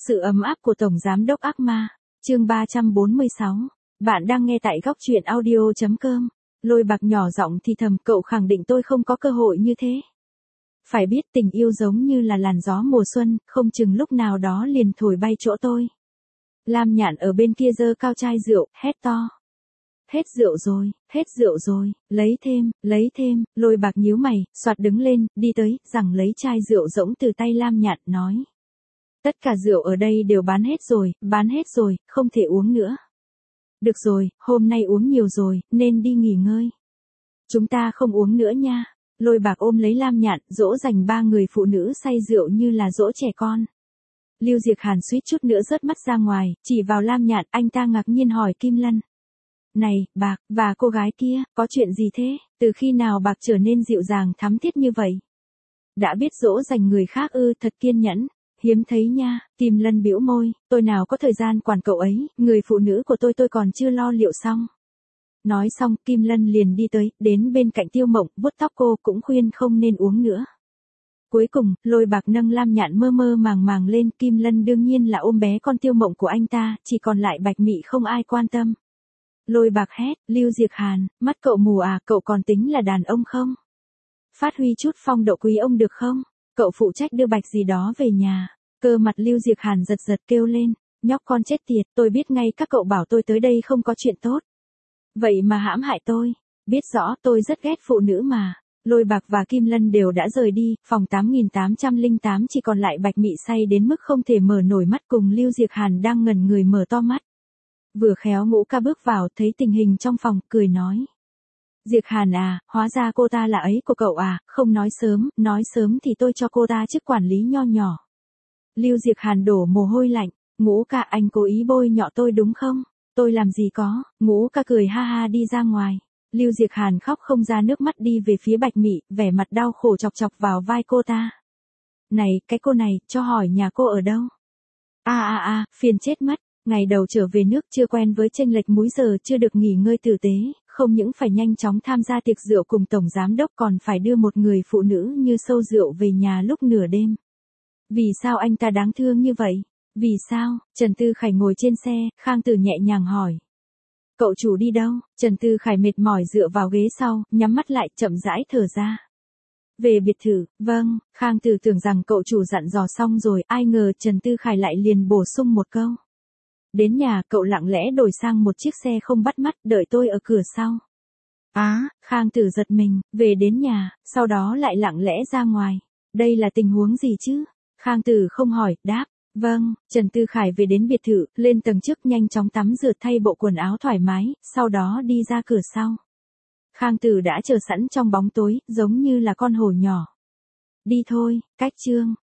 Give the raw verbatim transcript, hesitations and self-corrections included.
Sự ấm áp của Tổng Giám đốc ác ma, chương ba trăm bốn mươi sáu. Bạn đang nghe tại góc truyện audio chấm com. Lôi Bạc nhỏ giọng thì thầm, cậu khẳng định tôi không có cơ hội như thế. Phải biết tình yêu giống như là làn gió mùa xuân, không chừng lúc nào đó liền thổi bay chỗ tôi. Lam Nhạn ở bên kia giơ cao chai rượu, hét to. Hết rượu rồi, hết rượu rồi, lấy thêm, lấy thêm. Lôi Bạc nhíu mày, soạt đứng lên, đi tới, rằng lấy chai rượu rỗng từ tay Lam Nhạn, nói. Tất cả rượu ở đây đều bán hết rồi, bán hết rồi, không thể uống nữa. Được rồi, hôm nay uống nhiều rồi, nên đi nghỉ ngơi. Chúng ta không uống nữa nha. Lôi Bạc ôm lấy Lam Nhạn, dỗ dành ba người phụ nữ say rượu như là dỗ trẻ con. Lưu Diệc Hàn suýt chút nữa rớt mắt ra ngoài, chỉ vào Lam Nhạn, anh ta ngạc nhiên hỏi Kim Lân. Này, Bạc, và cô gái kia, có chuyện gì thế? Từ khi nào Bạc trở nên dịu dàng thắm thiết như vậy? Đã biết dỗ dành người khác ư, thật kiên nhẫn. Hiếm thấy nha. Kim Lân bĩu môi, tôi nào có thời gian quản cậu ấy, người phụ nữ của tôi tôi còn chưa lo liệu xong. Nói xong, Kim Lân liền đi tới, đến bên cạnh Tiêu Mộng, vuốt tóc cô, cũng khuyên không nên uống nữa. Cuối cùng, Lôi Bạc nâng Lam Nhạn mơ mơ màng màng lên, Kim Lân đương nhiên là ôm bé con Tiêu Mộng của anh ta, chỉ còn lại Bạch Mị không ai quan tâm. Lôi Bạc hét, Lưu Diệc Hàn, mắt cậu mù à, cậu còn tính là đàn ông không? Phát huy chút phong độ quý ông được không? Cậu phụ trách đưa Bạch gì đó về nhà. Cơ mặt Lưu Diệc Hàn giật giật kêu lên, nhóc con chết tiệt, tôi biết ngay các cậu bảo tôi tới đây không có chuyện tốt. Vậy mà hãm hại tôi, biết rõ tôi rất ghét phụ nữ mà. Lôi Bạc và Kim Lân đều đã rời đi, phòng tám nghìn tám trăm lẻ tám chỉ còn lại Bạch Mị say đến mức không thể mở nổi mắt cùng Lưu Diệc Hàn đang ngẩn người mở to mắt. Vừa khéo Ngũ Ca bước vào, thấy tình hình trong phòng, cười nói. Diệc Hàn à, hóa ra cô ta là ấy của cậu à, không nói sớm, nói sớm thì tôi cho cô ta chức quản lý nho nhỏ. Lưu Diệc Hàn đổ mồ hôi lạnh, Ngũ Ca anh cố ý bôi nhọ tôi đúng không? Tôi làm gì có, Ngũ Ca cười ha ha đi ra ngoài. Lưu Diệc Hàn khóc không ra nước mắt đi về phía Bạch Mị, vẻ mặt đau khổ chọc chọc vào vai cô ta. Này, cái cô này, cho hỏi nhà cô ở đâu? A a a, phiền chết mất, ngày đầu trở về nước chưa quen với chênh lệch múi giờ, chưa được nghỉ ngơi tử tế, không những phải nhanh chóng tham gia tiệc rượu cùng Tổng Giám đốc còn phải đưa một người phụ nữ như sâu rượu về nhà lúc nửa đêm. Vì sao anh ta đáng thương như vậy? Vì sao? Trần Tư Khải ngồi trên xe, Khang Tử nhẹ nhàng hỏi. Cậu chủ đi đâu? Trần Tư Khải mệt mỏi dựa vào ghế sau, nhắm mắt lại, chậm rãi thở ra. Về biệt thự, vâng. Khang Tử tưởng rằng cậu chủ dặn dò xong rồi, ai ngờ Trần Tư Khải lại liền bổ sung một câu. Đến nhà, cậu lặng lẽ đổi sang một chiếc xe không bắt mắt, đợi tôi ở cửa sau. Á, à, Khang Tử giật mình, về đến nhà, sau đó lại lặng lẽ ra ngoài. Đây là tình huống gì chứ? Khang Tử không hỏi, đáp. Vâng. Trần Tư Khải về đến biệt thự, lên tầng trước nhanh chóng tắm rửa thay bộ quần áo thoải mái, sau đó đi ra cửa sau. Khang Tử đã chờ sẵn trong bóng tối, giống như là con hổ nhỏ. Đi thôi, cách chương.